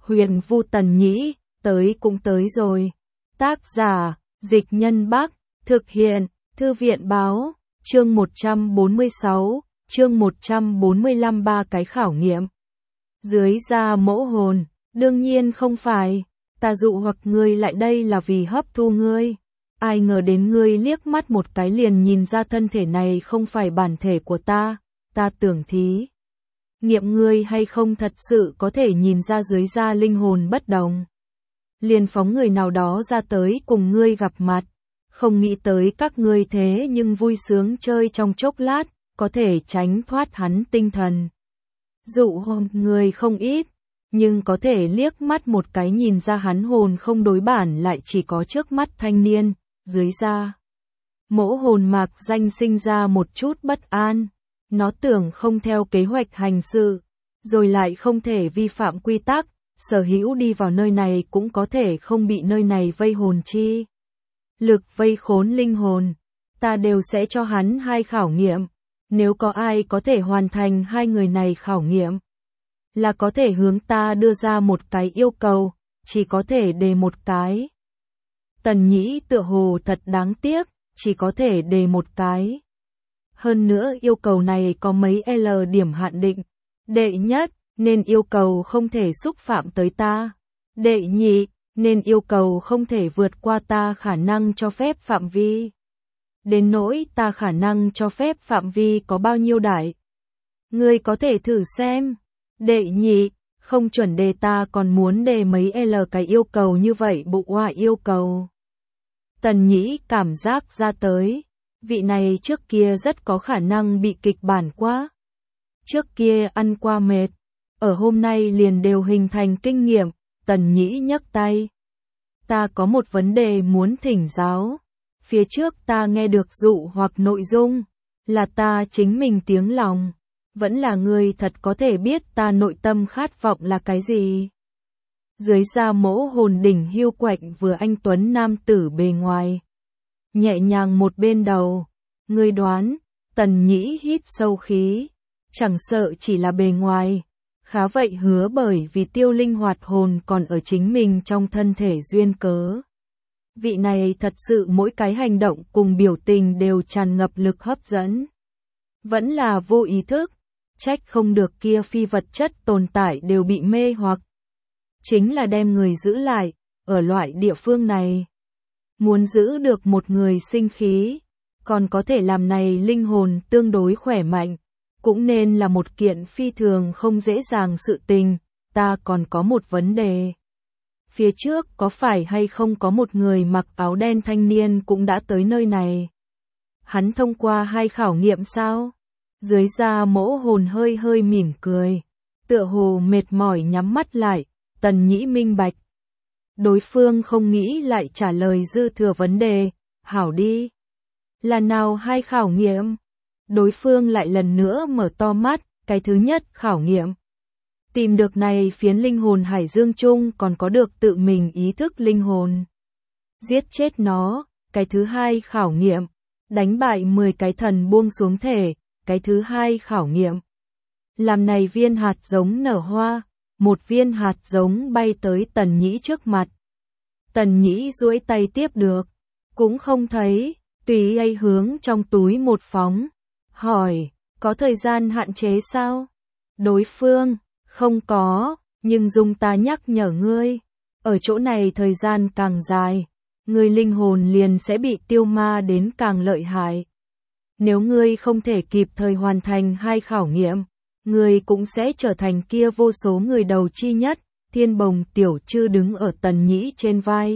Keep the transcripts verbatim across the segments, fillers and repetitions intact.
Huyền Vu Tần Nhĩ, tới cũng tới rồi. Tác giả, Dịch Nhân Bắc, thực hiện, Thư viện Báo, chương một trăm bốn mươi sáu, chương một trăm bốn mươi lăm ba cái khảo nghiệm. Dưới da mẫu hồn, đương nhiên không phải, ta dụ hoặc ngươi lại đây là vì hấp thu ngươi. Ai ngờ đến ngươi liếc mắt một cái liền nhìn ra thân thể này không phải bản thể của ta, ta tưởng thí nghiệm ngươi hay không thật sự có thể nhìn ra dưới da linh hồn bất đồng. Liền phóng người nào đó ra tới cùng ngươi gặp mặt, không nghĩ tới các ngươi thế nhưng vui sướng chơi trong chốc lát, có thể tránh thoát hắn tinh thần. Dụ hồn người không ít, nhưng có thể liếc mắt một cái nhìn ra hắn hồn không đối bản lại chỉ có trước mắt thanh niên, dưới da. Mẫu hồn mạc danh sinh ra một chút bất an, nó tưởng không theo kế hoạch hành sự, rồi lại không thể vi phạm quy tắc, sở hữu đi vào nơi này cũng có thể không bị nơi này vây hồn chi. Lực vây khốn linh hồn, ta đều sẽ cho hắn hai khảo nghiệm, nếu có ai có thể hoàn thành hai người này khảo nghiệm, là có thể hướng ta đưa ra một cái yêu cầu, chỉ có thể đề một cái. Tần Nhĩ tựa hồ thật đáng tiếc, chỉ có thể đề một cái. Hơn nữa yêu cầu này có mấy L điểm hạn định. Đệ nhất, nên yêu cầu không thể xúc phạm tới ta. Đệ nhị, nên yêu cầu không thể vượt qua ta khả năng cho phép phạm vi. Đến nỗi ta khả năng cho phép phạm vi có bao nhiêu đại. Ngươi có thể thử xem. Đệ nhị, không chuẩn đề ta còn muốn đề mấy L cái yêu cầu như vậy bụng hoa yêu cầu. Tần Nhĩ cảm giác ra tới, vị này trước kia rất có khả năng bị kịch bản quá. Trước kia ăn qua mệt, ở hôm nay liền đều hình thành kinh nghiệm, Tần Nhĩ nhấc tay. Ta có một vấn đề muốn thỉnh giáo. Phía trước ta nghe được dụ hoặc nội dung, là ta chính mình tiếng lòng, vẫn là người thật có thể biết ta nội tâm khát vọng là cái gì. Dưới da mẫu hồn đỉnh hiu quạnh vừa anh tuấn nam tử bề ngoài. Nhẹ nhàng một bên đầu, ngươi đoán, Tần Nhĩ hít sâu khí, chẳng sợ chỉ là bề ngoài, khá vậy hứa bởi vì tiêu linh hoạt hồn còn ở chính mình trong thân thể duyên cớ. Vị này thật sự mỗi cái hành động cùng biểu tình đều tràn ngập lực hấp dẫn. Vẫn là vô ý thức, trách không được kia phi vật chất tồn tại đều bị mê hoặc. Chính là đem người giữ lại, ở loại địa phương này. Muốn giữ được một người sinh khí, còn có thể làm này linh hồn tương đối khỏe mạnh, cũng nên là một kiện phi thường không dễ dàng sự tình, ta còn có một vấn đề. Phía trước có phải hay không có một người mặc áo đen thanh niên cũng đã tới nơi này? Hắn thông qua hai khảo nghiệm sao? Dưới da mẫu hồn hơi hơi mỉm cười, tựa hồ mệt mỏi nhắm mắt lại, Tần Nhĩ minh bạch. Đối phương không nghĩ lại trả lời dư thừa vấn đề, hảo đi. Là nào hai khảo nghiệm? Đối phương lại lần nữa mở to mắt, cái thứ nhất khảo nghiệm. Tìm được này phiến linh hồn hải dương chung còn có được tự mình ý thức linh hồn. Giết chết nó, cái thứ hai khảo nghiệm. Đánh bại mười cái thần buông xuống thể, cái thứ hai khảo nghiệm. Làm này viên hạt giống nở hoa, một viên hạt giống bay tới Tần Nhĩ trước mặt. Tần Nhĩ duỗi tay tiếp được, cũng không thấy, tùy ấy hướng trong túi một phóng. Hỏi, có thời gian hạn chế sao? Đối phương, không có, nhưng dung ta nhắc nhở ngươi. Ở chỗ này thời gian càng dài, ngươi linh hồn liền sẽ bị tiêu ma đến càng lợi hại. Nếu ngươi không thể kịp thời hoàn thành hai khảo nghiệm, ngươi cũng sẽ trở thành kia vô số người đầu chi nhất. Thiên Bồng tiểu chư đứng ở Tần Nhĩ trên vai.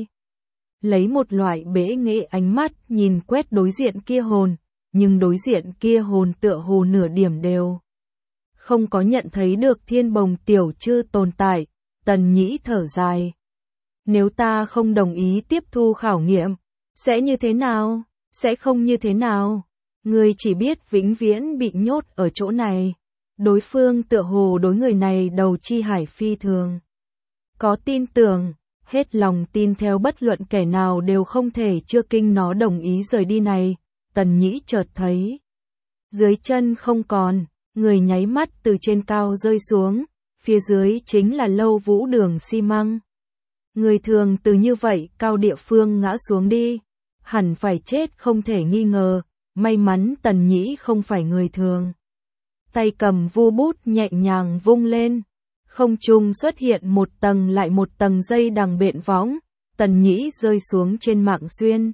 Lấy một loại bẽ nghệ ánh mắt nhìn quét đối diện kia hồn, nhưng đối diện kia hồn tựa hồ nửa điểm đều không có nhận thấy được Thiên Bồng tiểu chư tồn tại. Tần Nhĩ thở dài. Nếu ta không đồng ý tiếp thu khảo nghiệm, sẽ như thế nào? Sẽ không như thế nào? Ngươi chỉ biết vĩnh viễn bị nhốt ở chỗ này. Đối phương tựa hồ đối người này đầu chi hải phi thường. Có tin tưởng, hết lòng tin theo bất luận kẻ nào đều không thể chưa kinh nó đồng ý rời đi này. Tần Nhĩ chợt thấy dưới chân không còn, người nháy mắt từ trên cao rơi xuống, phía dưới chính là lâu vũ đường xi măng. Người thường từ như vậy cao địa phương ngã xuống đi, hẳn phải chết không thể nghi ngờ, may mắn Tần Nhĩ không phải người thường. Tay cầm vu bút nhẹ nhàng vung lên, không trung xuất hiện một tầng lại một tầng dây đằng bện võng, Tần Nhĩ rơi xuống trên mạng xuyên.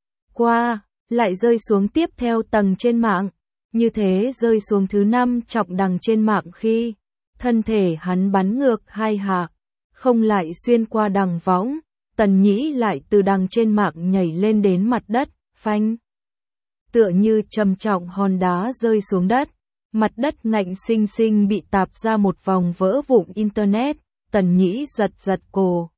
Qua, lại rơi xuống tiếp theo tầng trên mạng, như thế rơi xuống thứ năm trọng đằng trên mạng khi thân thể hắn bắn ngược hai hạ, không lại xuyên qua đằng võng, Tần Nhĩ lại từ đằng trên mạng nhảy lên đến mặt đất, phanh. Tựa như trầm trọng hòn đá rơi xuống đất, mặt đất ngạnh xinh xinh bị tạp ra một vòng vỡ vụn internet, Tần Nhĩ giật giật cổ.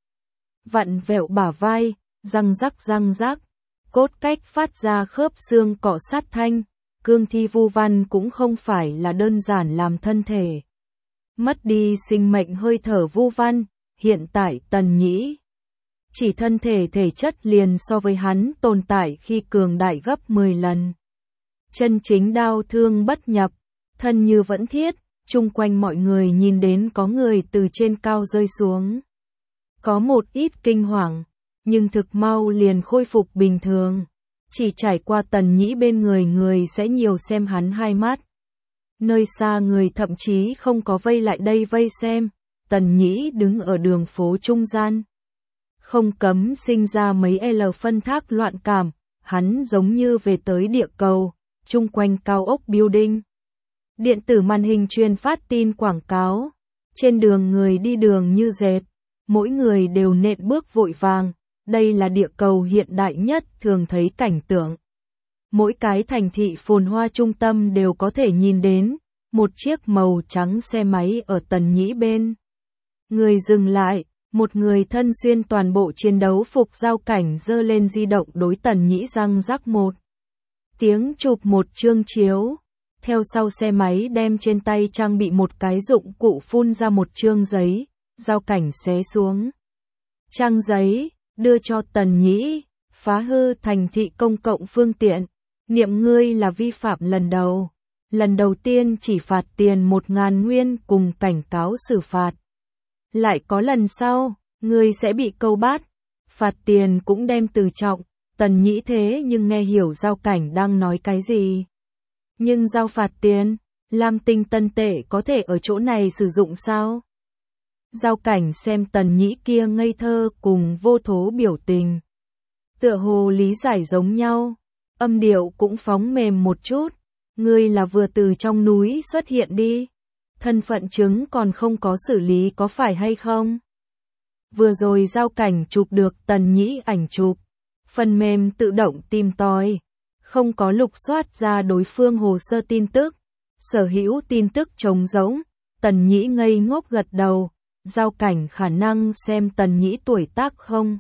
Vặn vẹo bả vai, răng rắc răng rắc, cốt cách phát ra khớp xương cọ sát thanh, cương thi vu văn cũng không phải là đơn giản làm thân thể. Mất đi sinh mệnh hơi thở vu văn, hiện tại Tần Nhĩ chỉ thân thể thể chất liền so với hắn tồn tại khi cường đại gấp mười lần. Chân chính đao thương bất nhập, thân như vẫn thiết, chung quanh mọi người nhìn đến có người từ trên cao rơi xuống. Có một ít kinh hoàng, nhưng thực mau liền khôi phục bình thường. Chỉ trải qua Tần Nhĩ bên người người sẽ nhiều xem hắn hai mắt. Nơi xa người thậm chí không có vây lại đây vây xem, Tần Nhĩ đứng ở đường phố trung gian. Không cấm sinh ra mấy L phân thác loạn cảm, hắn giống như về tới địa cầu, chung quanh cao ốc building. Điện tử màn hình truyền phát tin quảng cáo, trên đường người đi đường như dệt, mỗi người đều nện bước vội vàng, đây là địa cầu hiện đại nhất thường thấy cảnh tượng. Mỗi cái thành thị phồn hoa trung tâm đều có thể nhìn đến, một chiếc màu trắng xe máy ở Tần Nhĩ bên. Người dừng lại, một người thân xuyên toàn bộ chiến đấu phục giao cảnh giơ lên di động đối Tần Nhĩ răng rắc một tiếng chụp một chương chiếu. Theo sau xe máy đem trên tay trang bị một cái dụng cụ phun ra một chương giấy, giao cảnh xé xuống. Trang giấy, đưa cho Tần Nhĩ, phá hư thành thị công cộng phương tiện, niệm ngươi là vi phạm lần đầu. Lần đầu tiên chỉ phạt tiền một ngàn nguyên cùng cảnh cáo xử phạt. Lại có lần sau, ngươi sẽ bị câu bắt, phạt tiền cũng đem từ trọng. Tần Nhĩ thế nhưng nghe hiểu giao cảnh đang nói cái gì. Nhưng giao phạt tiền, Lam Tinh tân tệ có thể ở chỗ này sử dụng sao? Giao cảnh xem Tần Nhĩ kia ngây thơ cùng vô thố biểu tình. Tựa hồ lý giải giống nhau, âm điệu cũng phóng mềm một chút. Ngươi là vừa từ trong núi xuất hiện đi. Thân phận chứng còn không có xử lý có phải hay không? Vừa rồi giao cảnh chụp được Tần Nhĩ ảnh chụp. Phần mềm tự động tìm tòi. Không có lục soát ra đối phương hồ sơ tin tức. Sở hữu tin tức trống rỗng. Tần Nhĩ ngây ngốc gật đầu. Giao cảnh khả năng xem Tần Nhĩ tuổi tác không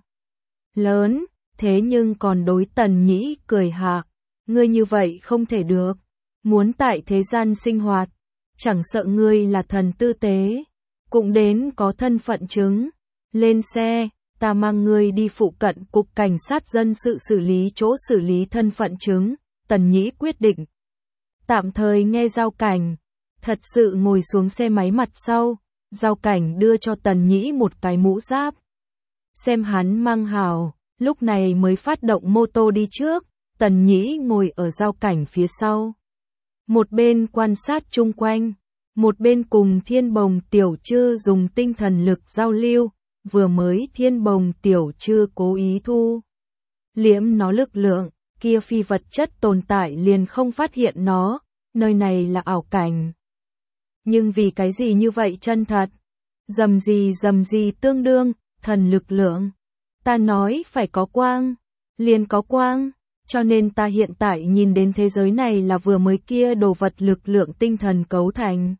lớn, thế nhưng còn đối Tần Nhĩ cười hạ. Ngươi như vậy không thể được. Muốn tại thế gian sinh hoạt, chẳng sợ ngươi là thần tư tế, cũng đến có thân phận chứng. Lên xe, ta mang ngươi đi phụ cận cục cảnh sát dân sự xử lý chỗ xử lý thân phận chứng. Tần Nhĩ quyết định tạm thời nghe giao cảnh, thật sự ngồi xuống xe máy mặt sau. Giao cảnh đưa cho Tần Nhĩ một cái mũ giáp. Xem hắn mang hào, lúc này mới phát động mô tô đi trước. Tần Nhĩ ngồi ở giao cảnh phía sau. Một bên quan sát chung quanh, một bên cùng Thiên Bồng Tiểu Trư dùng tinh thần lực giao lưu. Vừa mới Thiên Bồng Tiểu Trư cố ý thu liễm nó lực lượng, kia phi vật chất tồn tại liền không phát hiện nó, nơi này là ảo cảnh. Nhưng vì cái gì như vậy chân thật? Dầm gì dầm gì tương đương, thần lực lượng. Ta nói phải có quang, liền có quang, cho nên ta hiện tại nhìn đến thế giới này là vừa mới kia đồ vật lực lượng tinh thần cấu thành.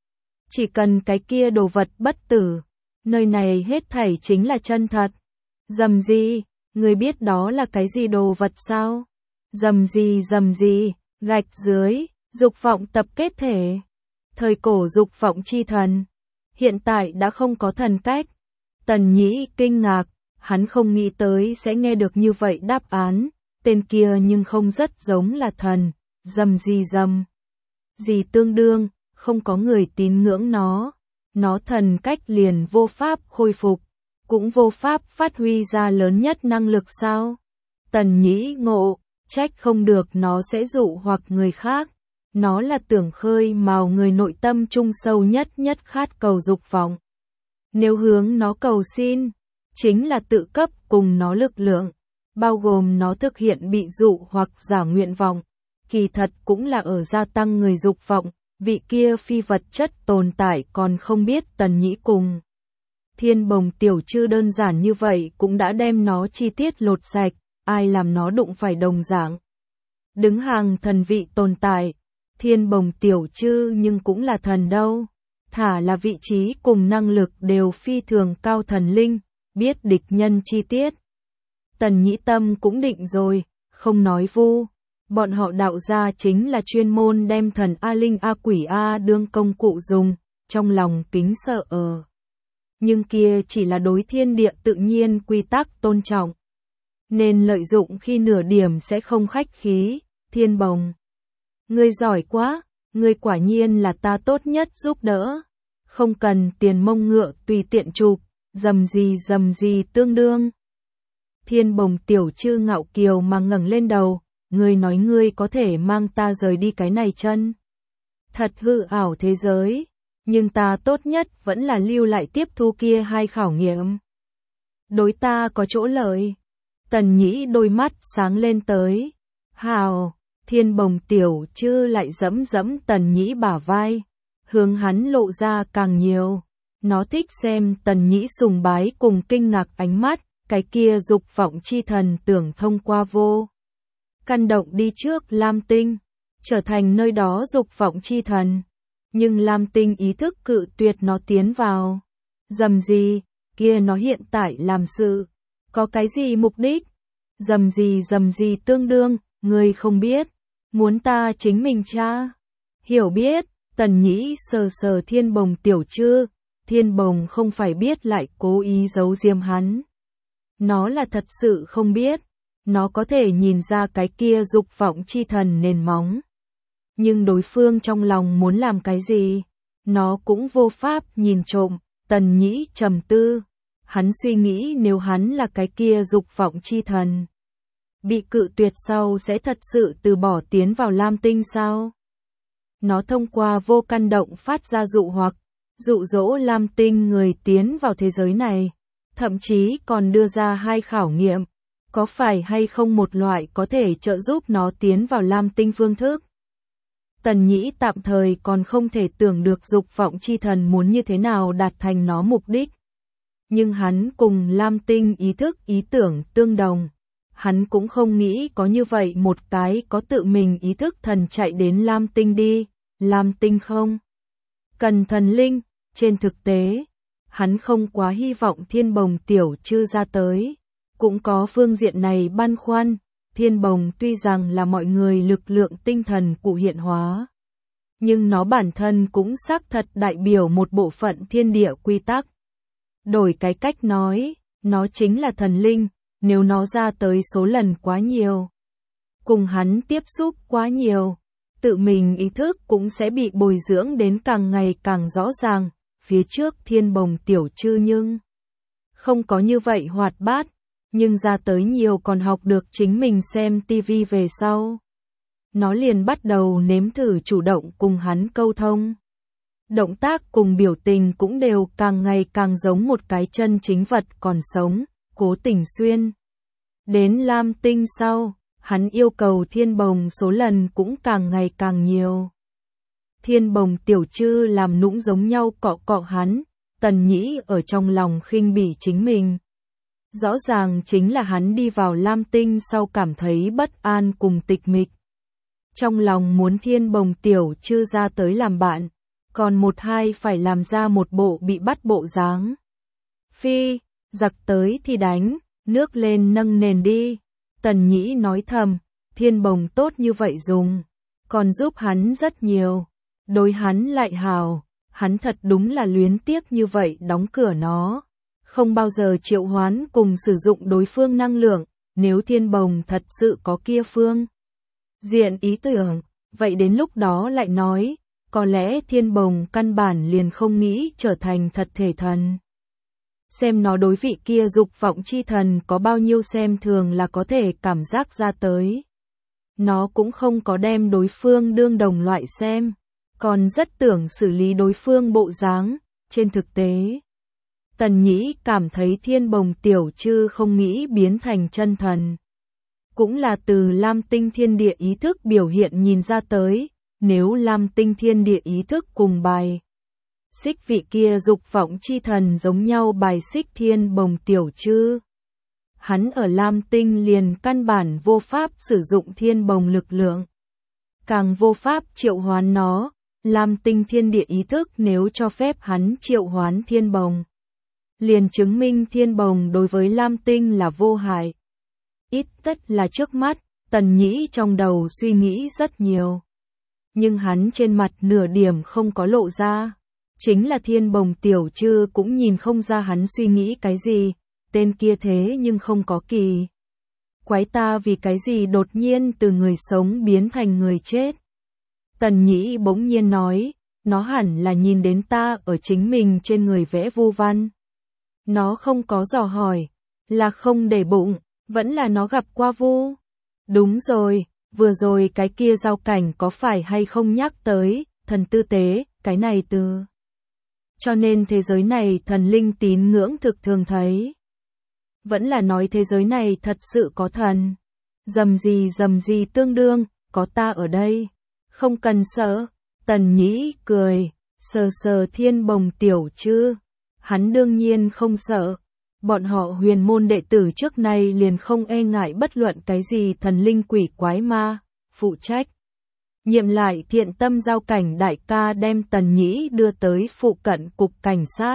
Chỉ cần cái kia đồ vật bất tử, nơi này hết thảy chính là chân thật. Dầm gì, người biết đó là cái gì đồ vật sao? Dầm gì dầm gì, gạch dưới, dục vọng tập kết thể. Thời cổ dục vọng chi thần, hiện tại đã không có thần cách. Tần Nhĩ kinh ngạc, hắn không nghĩ tới sẽ nghe được như vậy đáp án, tên kia nhưng không rất giống là thần, dầm gì dầm. Gì tương đương, không có người tín ngưỡng nó. nó thần cách liền vô pháp khôi phục, cũng vô pháp phát huy ra lớn nhất năng lực sao? Tần Nhĩ ngộ, trách không được nó sẽ dụ hoặc người khác. Nó là tưởng khơi mào người nội tâm trung sâu nhất nhất khát cầu dục vọng. Nếu hướng nó cầu xin, chính là tự cấp cùng nó lực lượng, bao gồm nó thực hiện bị dụ hoặc giả nguyện vọng, kỳ thật cũng là ở gia tăng người dục vọng, vị kia phi vật chất tồn tại còn không biết Tần Nhĩ cùng. Thiên Bồng tiểu chư đơn giản như vậy cũng đã đem nó chi tiết lột sạch, ai làm nó đụng phải đồng dạng. Đứng hàng thần vị tồn tại, Thiên Bồng tiểu chư nhưng cũng là thần đâu, thả là vị trí cùng năng lực đều phi thường cao thần linh, biết địch nhân chi tiết. Tần Nhĩ tâm cũng định rồi, không nói vu. Bọn họ đạo gia chính là chuyên môn đem thần A Linh A Quỷ A đương công cụ dùng, trong lòng kính sợ ở. Nhưng kia chỉ là đối thiên địa tự nhiên quy tắc tôn trọng. Nên lợi dụng khi nửa điểm sẽ không khách khí, Thiên Bồng. Ngươi giỏi quá, ngươi quả nhiên là ta tốt nhất giúp đỡ. Không cần tiền mông ngựa tùy tiện chụp, dầm gì dầm gì tương đương. Thiên Bồng tiểu chư ngạo kiều mà ngẩng lên đầu, ngươi nói ngươi có thể mang ta rời đi cái này chân. Thật hư ảo thế giới, nhưng ta tốt nhất vẫn là lưu lại tiếp thu kia hai khảo nghiệm. Đối ta có chỗ lợi. Tần Nhĩ đôi mắt sáng lên tới. Hào, Thiên Bồng tiểu chư lại dẫm dẫm Tần Nhĩ bả vai, hướng hắn lộ ra càng nhiều. Nó thích xem Tần Nhĩ sùng bái cùng kinh ngạc ánh mắt, cái kia dục vọng chi thần tưởng thông qua vô. Căn động đi trước Lam Tinh, trở thành nơi đó dục vọng chi thần. Nhưng Lam Tinh ý thức cự tuyệt nó tiến vào. Dầm gì, kia nó hiện tại làm sự. Có cái gì mục đích? Dầm gì dầm gì tương đương, người không biết. Muốn ta chính mình tra. Hiểu biết, Tần Nhĩ sờ sờ Thiên Bồng tiểu chư. Thiên Bồng không phải biết lại cố ý giấu diêm hắn. Nó là thật sự không biết. Nó có thể nhìn ra cái kia dục vọng chi thần nền móng. Nhưng đối phương trong lòng muốn làm cái gì, nó cũng vô pháp nhìn trộm. Tần Nhĩ trầm tư. Hắn suy nghĩ nếu hắn là cái kia dục vọng chi thần, bị cự tuyệt sau sẽ thật sự từ bỏ tiến vào Lam Tinh sao? Nó thông qua vô căn động phát ra dụ hoặc, dụ dỗ Lam Tinh người tiến vào thế giới này, thậm chí còn đưa ra hai khảo nghiệm, có phải hay không một loại có thể trợ giúp nó tiến vào Lam Tinh phương thức. Tần Nhĩ tạm thời còn không thể tưởng được dục vọng chi thần muốn như thế nào đạt thành nó mục đích. Nhưng hắn cùng Lam Tinh ý thức ý tưởng tương đồng. Hắn cũng không nghĩ có như vậy một cái có tự mình ý thức thần chạy đến Lam Tinh đi. Lam Tinh không cần thần linh. Trên thực tế, hắn không quá hy vọng Thiên Bồng tiểu chư ra tới. Cũng có phương diện này băn khoăn. Thiên Bồng tuy rằng là mọi người lực lượng tinh thần cụ hiện hóa, nhưng nó bản thân cũng xác thật đại biểu một bộ phận thiên địa quy tắc. Đổi cái cách nói, nó chính là thần linh, nếu nó ra tới số lần quá nhiều, cùng hắn tiếp xúc quá nhiều, tự mình ý thức cũng sẽ bị bồi dưỡng đến càng ngày càng rõ ràng. Phía trước Thiên Bồng tiểu chư nhưng không có như vậy hoạt bát, nhưng ra tới nhiều còn học được chính mình xem tivi về sau. Nó liền bắt đầu nếm thử chủ động cùng hắn câu thông. Động tác cùng biểu tình cũng đều càng ngày càng giống một cái chân chính vật còn sống, Cố Tình Xuyên. Đến Lam Tinh sau, hắn yêu cầu Thiên Bồng số lần cũng càng ngày càng nhiều. Thiên Bồng tiểu chư làm nũng giống nhau cọ cọ hắn, Tần Nhĩ ở trong lòng khinh bỉ chính mình. Rõ ràng chính là hắn đi vào Lam Tinh sau cảm thấy bất an cùng tịch mịch. Trong lòng muốn Thiên Bồng tiểu chư ra tới làm bạn, còn một hai phải làm ra một bộ bị bắt bộ dáng. Phi, giặc tới thì đánh, nước lên nâng nền đi. Tần Nhĩ nói thầm, Thiên Bồng tốt như vậy dùng, còn giúp hắn rất nhiều. Đối hắn lại hào, hắn thật đúng là luyến tiếc như vậy đóng cửa nó. Không bao giờ triệu hoán cùng sử dụng đối phương năng lượng, nếu Thiên Bồng thật sự có kia phương diện ý tưởng, vậy đến lúc đó lại nói, có lẽ Thiên Bồng căn bản liền không nghĩ trở thành thật thể thần. Xem nó đối vị kia dục vọng chi thần có bao nhiêu xem thường là có thể cảm giác ra tới. Nó cũng không có đem đối phương đương đồng loại xem, còn rất tưởng xử lý đối phương bộ dáng. Trên thực tế, Tần Nhĩ cảm thấy Thiên Bồng tiểu chư không nghĩ biến thành chân thần. Cũng là từ Lam Tinh Thiên Địa ý thức biểu hiện nhìn ra tới, nếu Lam Tinh Thiên Địa ý thức cùng bài xích vị kia dục vọng chi thần giống nhau bài xích Thiên Bồng tiểu chư. Hắn ở Lam Tinh liền căn bản vô pháp sử dụng Thiên Bồng lực lượng. Càng vô pháp triệu hoán nó, Lam Tinh Thiên Địa ý thức nếu cho phép hắn triệu hoán Thiên Bồng. Liền chứng minh Thiên Bồng đối với Lam Tinh là vô hại. Ít tất là trước mắt, Tần Nhĩ trong đầu suy nghĩ rất nhiều. Nhưng hắn trên mặt nửa điểm không có lộ ra. Chính là Thiên Bồng tiểu chư cũng nhìn không ra hắn suy nghĩ cái gì, tên kia thế nhưng không có kỳ. Quái ta vì cái gì đột nhiên từ người sống biến thành người chết. Tần Nhĩ bỗng nhiên nói, nó hẳn là nhìn đến ta ở chính mình trên người vẽ vu văn. Nó không có dò hỏi, là không để bụng, vẫn là nó gặp qua vu. Đúng rồi, vừa rồi cái kia giao cảnh có phải hay không nhắc tới, thần tư tế, cái này từ. Cho nên thế giới này thần linh tín ngưỡng thực thường thấy. Vẫn là nói thế giới này thật sự có thần. Dầm gì dầm gì tương đương, có ta ở đây. Không cần sợ. Tần Nhĩ cười, sờ sờ Thiên Bồng tiểu chư. Hắn đương nhiên không sợ. Bọn họ huyền môn đệ tử trước nay liền không e ngại bất luận cái gì thần linh quỷ quái ma, phụ trách. Nhiệm lại thiện tâm giao cảnh đại ca đem Tần Nhĩ đưa tới phụ cận cục cảnh sát.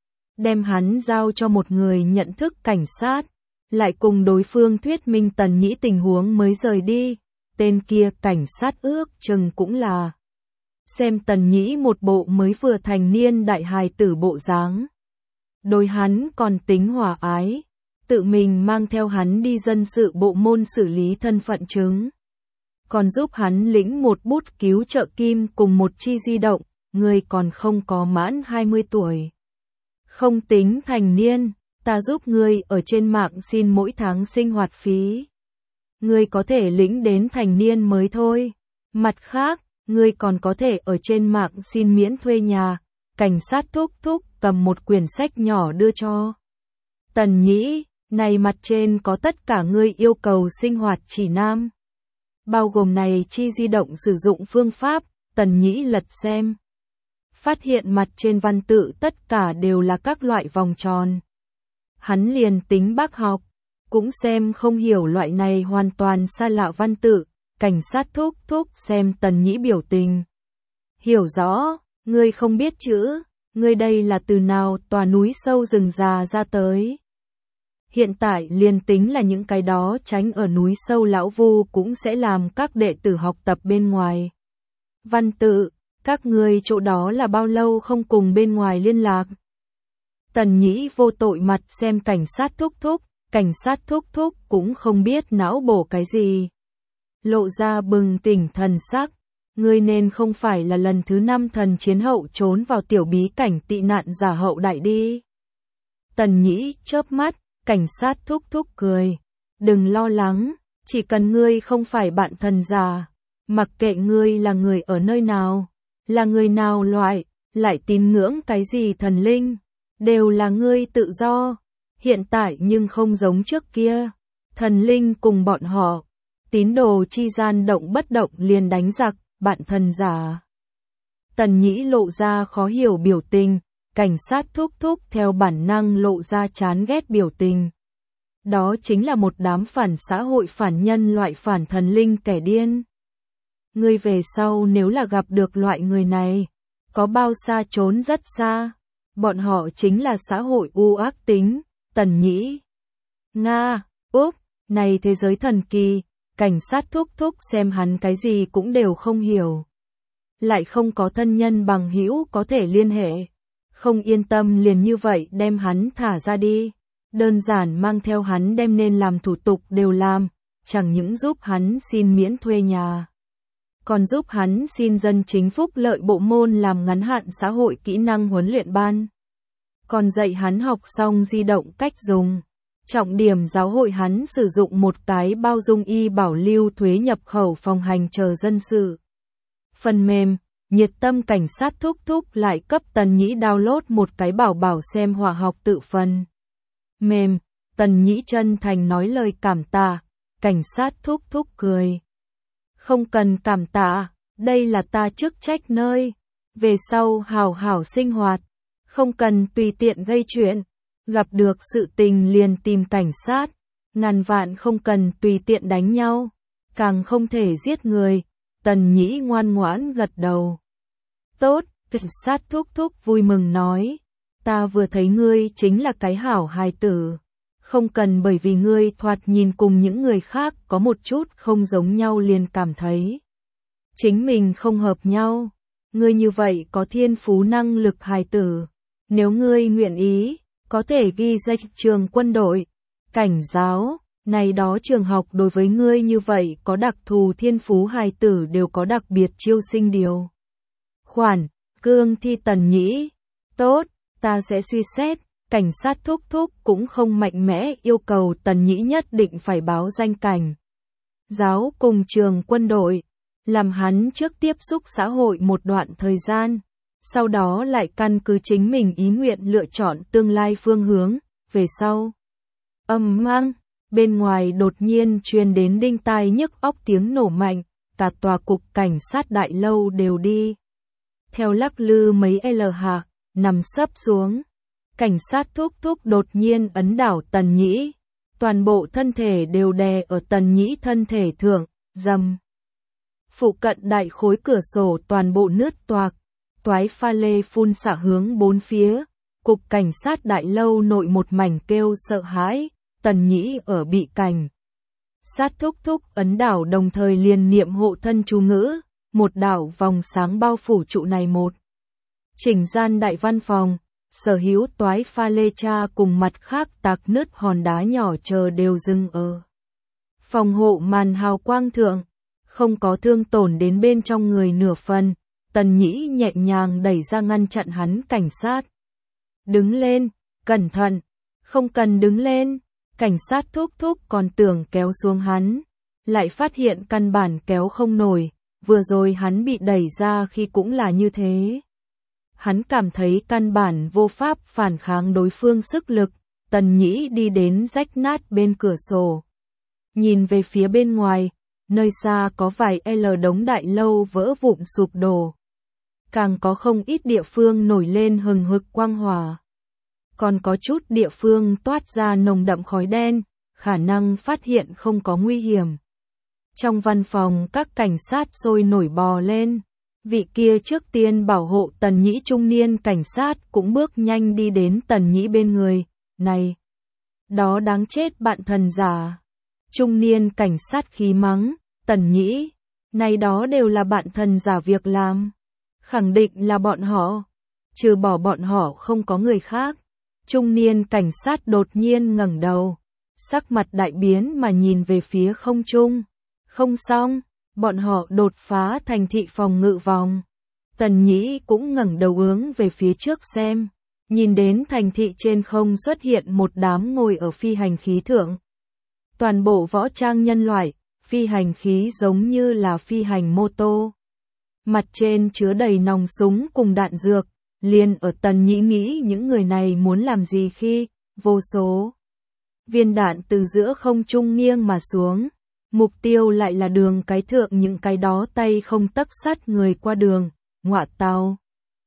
Đem hắn giao cho một người nhận thức cảnh sát. Lại cùng đối phương thuyết minh Tần Nhĩ tình huống mới rời đi. Tên kia cảnh sát ước chừng cũng là xem Tần Nhĩ một bộ mới vừa thành niên đại hài tử bộ dáng. Đối hắn còn tính hòa ái, tự mình mang theo hắn đi dân sự bộ môn xử lý thân phận chứng. Còn giúp hắn lĩnh một bút cứu trợ kim cùng một chi di động, người còn không có mãn hai mươi tuổi. Không tính thành niên, ta giúp ngươi ở trên mạng xin mỗi tháng sinh hoạt phí. Ngươi có thể lĩnh đến thành niên mới thôi. Mặt khác, ngươi còn có thể ở trên mạng xin miễn thuê nhà. Cảnh sát thúc thúc cầm một quyển sách nhỏ đưa cho Tần Nhĩ, này mặt trên có tất cả ngươi yêu cầu sinh hoạt chỉ nam. Bao gồm này chi di động sử dụng phương pháp, Tần Nhĩ lật xem. Phát hiện mặt trên văn tự tất cả đều là các loại vòng tròn. Hắn liền tính bác học, cũng xem không hiểu loại này hoàn toàn xa lạ văn tự, cảnh sát thúc thúc xem Tần Nhĩ biểu tình. Hiểu rõ, ngươi không biết chữ, ngươi đây là từ nào tòa núi sâu rừng già ra tới. Hiện tại liền tính là những cái đó tránh ở núi sâu lão vu cũng sẽ làm các đệ tử học tập bên ngoài. Văn tự, các ngươi chỗ đó là bao lâu không cùng bên ngoài liên lạc. Tần Nhĩ vô tội mặt xem cảnh sát thúc thúc, cảnh sát thúc thúc cũng không biết não bổ cái gì. Lộ ra bừng tỉnh thần sắc, ngươi nên không phải là lần thứ năm thần chiến hậu trốn vào tiểu bí cảnh tị nạn giả hậu đại đi. Tần Nhĩ chớp mắt, cảnh sát thúc thúc cười, đừng lo lắng, chỉ cần ngươi không phải bạn thần già, mặc kệ ngươi là người ở nơi nào, là người nào loại, lại tín ngưỡng cái gì thần linh, đều là ngươi tự do. Hiện tại nhưng không giống trước kia, thần linh cùng bọn họ, tín đồ chi gian động bất động liền đánh giặc, bạn thần giả. Tần Nhĩ lộ ra khó hiểu biểu tình, cảnh sát thúc thúc theo bản năng lộ ra chán ghét biểu tình. Đó chính là một đám phản xã hội phản nhân loại phản thần linh kẻ điên. Ngươi về sau nếu là gặp được loại người này, có bao xa trốn rất xa, bọn họ chính là xã hội u ác tính. Tần Nhĩ, Nga, Úc, này thế giới thần kỳ, cảnh sát thúc thúc xem hắn cái gì cũng đều không hiểu. Lại không có thân nhân bằng hữu có thể liên hệ. Không yên tâm liền như vậy đem hắn thả ra đi. Đơn giản mang theo hắn đem nên làm thủ tục đều làm, chẳng những giúp hắn xin miễn thuê nhà. còn giúp hắn xin dân chính phúc lợi bộ môn làm ngắn hạn xã hội kỹ năng huấn luyện ban. Còn dạy hắn học xong di động cách dùng. Trọng điểm giáo hội hắn sử dụng một cái bao dung y bảo lưu thuế nhập khẩu phòng hành chờ dân sự. Phần mềm, nhiệt tâm cảnh sát thúc thúc lại cấp Tần Nhĩ download một cái bảo bảo xem hỏa học tự phần. Mềm, Tần Nhĩ chân thành nói lời cảm tạ, cảnh sát thúc thúc cười. Không cần cảm tạ, đây là ta chức trách nơi. Về sau hào hảo sinh hoạt, không cần tùy tiện gây chuyện. Gặp được sự tình liền tìm cảnh sát, ngàn vạn không cần tùy tiện đánh nhau, càng không thể giết người. Tần Nhĩ ngoan ngoãn gật đầu. Tốt, cảnh sát thúc thúc vui mừng nói, ta vừa thấy ngươi chính là cái hảo hài tử, không cần bởi vì ngươi thoạt nhìn cùng những người khác có một chút không giống nhau liền cảm thấy chính mình không hợp nhau. Ngươi như vậy có thiên phú năng lực hài tử, nếu ngươi nguyện ý, có thể ghi danh trường quân đội, cảnh giáo, này đó trường học đối với ngươi như vậy có đặc thù thiên phú hài tử đều có đặc biệt chiêu sinh điều. Khoản, cương thi Tần Nhĩ. Tốt, ta sẽ suy xét. Cảnh sát thúc thúc cũng không mạnh mẽ yêu cầu Tần Nhĩ nhất định phải báo danh cảnh giáo cùng trường quân đội, làm hắn trước tiếp xúc xã hội một đoạn thời gian, sau đó lại căn cứ chính mình ý nguyện lựa chọn tương lai phương hướng. Về sau, âm mang, bên ngoài đột nhiên truyền đến đinh tai nhức óc tiếng nổ mạnh, cả tòa cục cảnh sát đại lâu đều đi theo lắc lư mấy L hạ, nằm sấp xuống. Cảnh sát thúc thúc đột nhiên ấn đảo Tần Nhĩ, toàn bộ thân thể đều đè ở Tần Nhĩ thân thể thượng, dầm. Phụ cận đại khối cửa sổ toàn bộ nứt toạc, toái pha lê phun xả hướng bốn phía, cục cảnh sát đại lâu nội một mảnh kêu sợ hãi. Tần Nhĩ ở bị cảnh sát thúc thúc ấn đảo đồng thời liền niệm hộ thân chú ngữ, một đảo vòng sáng bao phủ trụ này một chỉnh gian đại văn phòng. Sở hữu toái pha lê cha cùng mặt khác tạc nứt hòn đá nhỏ chờ đều dừng ở phòng hộ màn hào quang thượng, không có thương tổn đến bên trong người nửa phần. Tần Nhĩ nhẹ nhàng đẩy ra ngăn chặn hắn cảnh sát. Đứng lên, cẩn thận, không cần đứng lên. Cảnh sát thúc thúc còn tưởng kéo xuống hắn, lại phát hiện căn bản kéo không nổi, vừa rồi hắn bị đẩy ra khi cũng là như thế. Hắn cảm thấy căn bản vô pháp phản kháng đối phương sức lực. Tần Nhĩ đi đến rách nát bên cửa sổ, nhìn về phía bên ngoài, nơi xa có vài L đống đại lâu vỡ vụn sụp đổ, càng có không ít địa phương nổi lên hừng hực quang hỏa, còn có chút địa phương toát ra nồng đậm khói đen, khả năng phát hiện không có nguy hiểm. Trong văn phòng các cảnh sát sôi nổi bò lên. Vị kia trước tiên bảo hộ Tần Nhĩ trung niên cảnh sát cũng bước nhanh đi đến Tần Nhĩ bên người. Này, đó đáng chết bạn thần giả. Trung niên cảnh sát khí mắng, Tần Nhĩ, này đó đều là bạn thần giả việc làm. Khẳng định là bọn họ, trừ bỏ bọn họ không có người khác. Trung niên cảnh sát đột nhiên ngẩng đầu, sắc mặt đại biến mà nhìn về phía không trung. Không xong. Bọn họ đột phá thành thị phòng ngự vòng. Tần Nhĩ cũng ngẩng đầu hướng về phía trước xem, nhìn đến thành thị trên không xuất hiện một đám ngồi ở phi hành khí thượng. Toàn bộ võ trang nhân loại, phi hành khí giống như là phi hành mô tô. Mặt trên chứa đầy nòng súng cùng đạn dược, liền ở Tần Nhĩ nghĩ những người này muốn làm gì khi vô số viên đạn từ giữa không trung nghiêng mà xuống. Mục tiêu lại là đường cái thượng những cái đó tay không tấc sắt người qua đường, ngọa tào.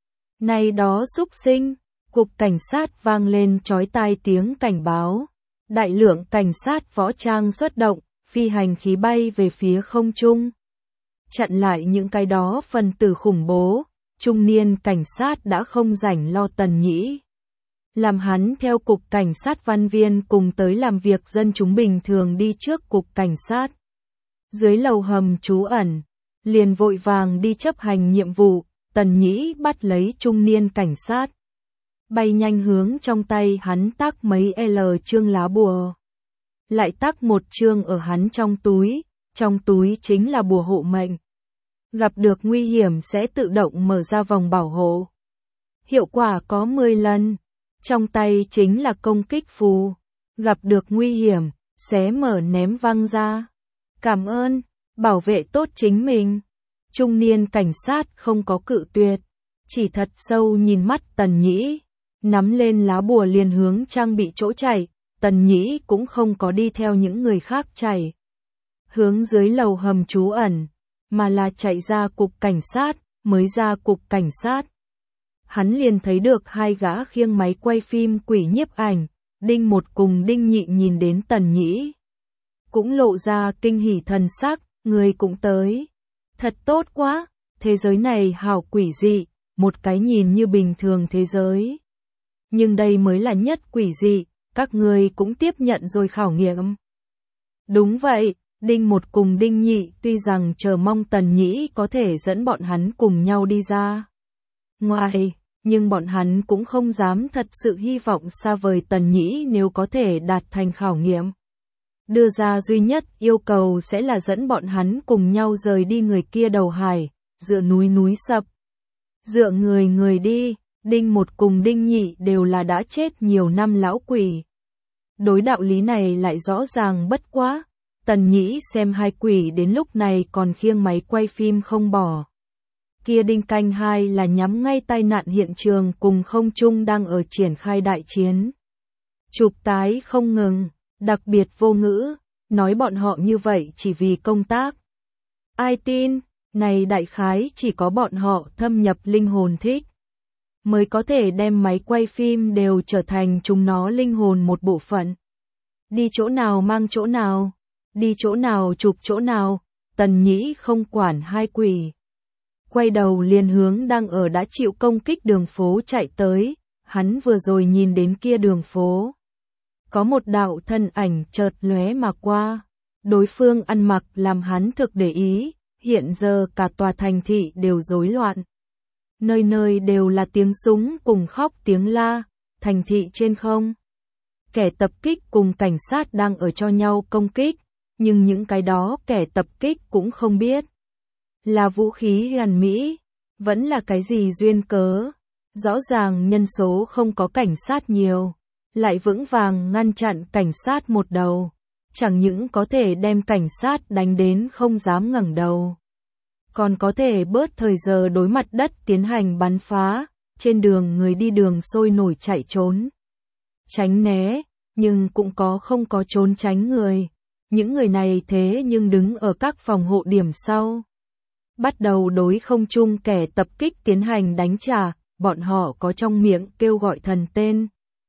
Này đó xúc sinh, cục cảnh sát vang lên chói tai tiếng cảnh báo. Đại lượng cảnh sát võ trang xuất động, phi hành khí bay về phía không trung. Chặn lại những cái đó phần tử khủng bố, trung niên cảnh sát đã không rảnh lo Tần Nhĩ. Làm hắn theo cục cảnh sát văn viên cùng tới làm việc dân chúng bình thường đi trước cục cảnh sát. Dưới lầu hầm trú ẩn, liền vội vàng đi chấp hành nhiệm vụ. Tần Nhĩ bắt lấy trung niên cảnh sát, bay nhanh hướng trong tay hắn tác mấy L chương lá bùa. Lại tác một chương ở hắn trong túi, trong túi chính là bùa hộ mệnh. Gặp được nguy hiểm sẽ tự động mở ra vòng bảo hộ. Hiệu quả có mười lần. Trong tay chính là công kích phù. Gặp được nguy hiểm, xé mở ném văng ra. Cảm ơn, bảo vệ tốt chính mình. Trung niên cảnh sát không có cự tuyệt, chỉ thật sâu nhìn mắt Tần Nhĩ, nắm lên lá bùa liền hướng trang bị chỗ chạy. Tần Nhĩ cũng không có đi theo những người khác chạy hướng dưới lầu hầm trú ẩn, mà là chạy ra cục cảnh sát. Mới ra cục cảnh sát, hắn liền thấy được hai gã khiêng máy quay phim quỷ nhiếp ảnh. Đinh Một cùng Đinh Nhị nhìn đến Tần Nhĩ, cũng lộ ra kinh hỉ thần sắc. Người cũng tới, thật tốt quá, thế giới này hảo quỷ dị, một cái nhìn như bình thường thế giới. Nhưng đây mới là nhất quỷ dị, các người cũng tiếp nhận rồi khảo nghiệm. Đúng vậy, Đinh Một cùng Đinh Nhị tuy rằng chờ mong Tần Nhĩ có thể dẫn bọn hắn cùng nhau đi ra ngoài, nhưng bọn hắn cũng không dám thật sự hy vọng xa vời Tần Nhĩ nếu có thể đạt thành khảo nghiệm. Đưa ra duy nhất yêu cầu sẽ là dẫn bọn hắn cùng nhau rời đi người kia đầu hải, dựa núi núi sập. Dựa người người đi, Đinh Một cùng Đinh Nhị đều là đã chết nhiều năm lão quỷ. Đối đạo lý này lại rõ ràng bất quá. Tần Nhĩ xem hai quỷ đến lúc này còn khiêng máy quay phim không bỏ. Kia Đinh Canh hai là nhắm ngay tai nạn hiện trường cùng không trung đang ở triển khai đại chiến. Chụp tái không ngừng, đặc biệt vô ngữ, nói bọn họ như vậy chỉ vì công tác. Ai tin, này đại khái chỉ có bọn họ thâm nhập linh hồn thích, mới có thể đem máy quay phim đều trở thành chúng nó linh hồn một bộ phận. Đi chỗ nào mang chỗ nào, đi chỗ nào chụp chỗ nào. Tần Nhĩ không quản hai quỷ, quay đầu liền hướng đang ở đã chịu công kích đường phố chạy tới. Hắn vừa rồi nhìn đến kia đường phố, có một đạo thân ảnh chợt lóe mà qua. Đối phương ăn mặc làm hắn thực để ý, hiện giờ cả tòa thành thị đều rối loạn. Nơi nơi đều là tiếng súng cùng khóc tiếng la, thành thị trên không. Kẻ tập kích cùng cảnh sát đang ở cho nhau công kích, nhưng những cái đó kẻ tập kích cũng không biết là vũ khí hoàn mỹ, vẫn là cái gì duyên cớ. Rõ ràng nhân số không có cảnh sát nhiều, lại vững vàng ngăn chặn cảnh sát một đầu. Chẳng những có thể đem cảnh sát đánh đến không dám ngẩng đầu, còn có thể bớt thời giờ đối mặt đất tiến hành bắn phá. Trên đường người đi đường sôi nổi chạy trốn, tránh né, nhưng cũng có không có trốn tránh người. Những người này thế nhưng đứng ở các phòng hộ điểm sau, bắt đầu đối không trung kẻ tập kích tiến hành đánh trả. Bọn họ có trong miệng kêu gọi thần tên,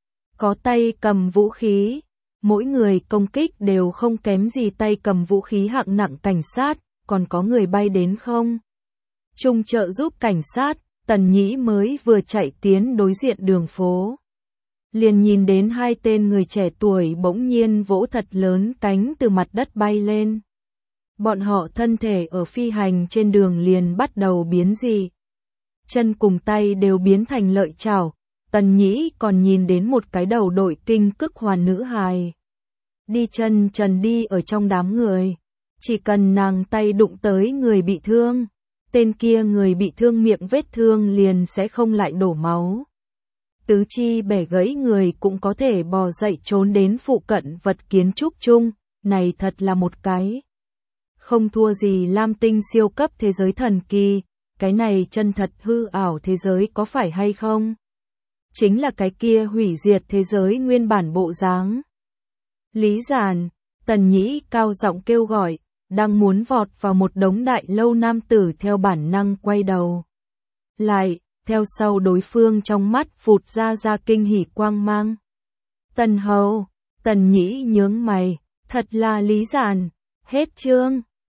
có tay cầm vũ khí. Mỗi người công kích đều không kém gì tay cầm vũ khí hạng nặng cảnh sát, còn có người bay đến không trung trợ giúp cảnh sát. Tần Nhĩ mới vừa chạy tiến đối diện đường phố, liền nhìn đến hai tên người trẻ tuổi bỗng nhiên vỗ thật lớn cánh từ mặt đất bay lên. Bọn họ thân thể ở phi hành trên đường liền bắt đầu biến dị, chân cùng tay đều biến thành lợi chảo. Tần Nhĩ còn nhìn đến một cái đầu đội kinh cức hoàn nữ hài, đi chân trần đi ở trong đám người. Chỉ cần nàng tay đụng tới người bị thương, tên kia người bị thương miệng vết thương liền sẽ không lại đổ máu. Tứ chi bẻ gãy người cũng có thể bò dậy trốn đến phụ cận vật kiến trúc chung. Này thật là một cái không thua gì lam tinh siêu cấp thế giới thần kỳ. Cái này chân thật hư ảo thế giới có phải hay không? Chính là cái kia hủy diệt thế giới nguyên bản bộ dáng. Lý Giản, Tần Nhĩ cao giọng kêu gọi, đang muốn vọt vào một đống đại lâu nam tử theo bản năng quay đầu lại, theo sau đối phương trong mắt phụt ra ra kinh hỉ quang mang. Tần Hầu, Tần Nhĩ nhướng mày, thật là Lý Giản. Hết chương.